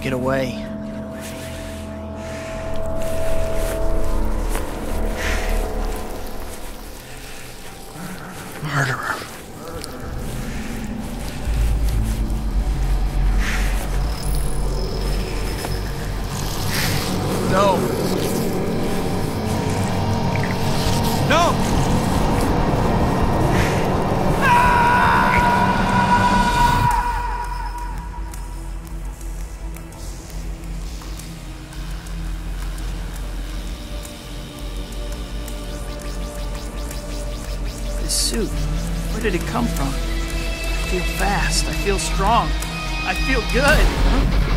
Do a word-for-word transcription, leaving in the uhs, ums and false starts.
get away. Murderer. No. No! This suit, where did it come from? I feel fast. I feel strong. I feel good.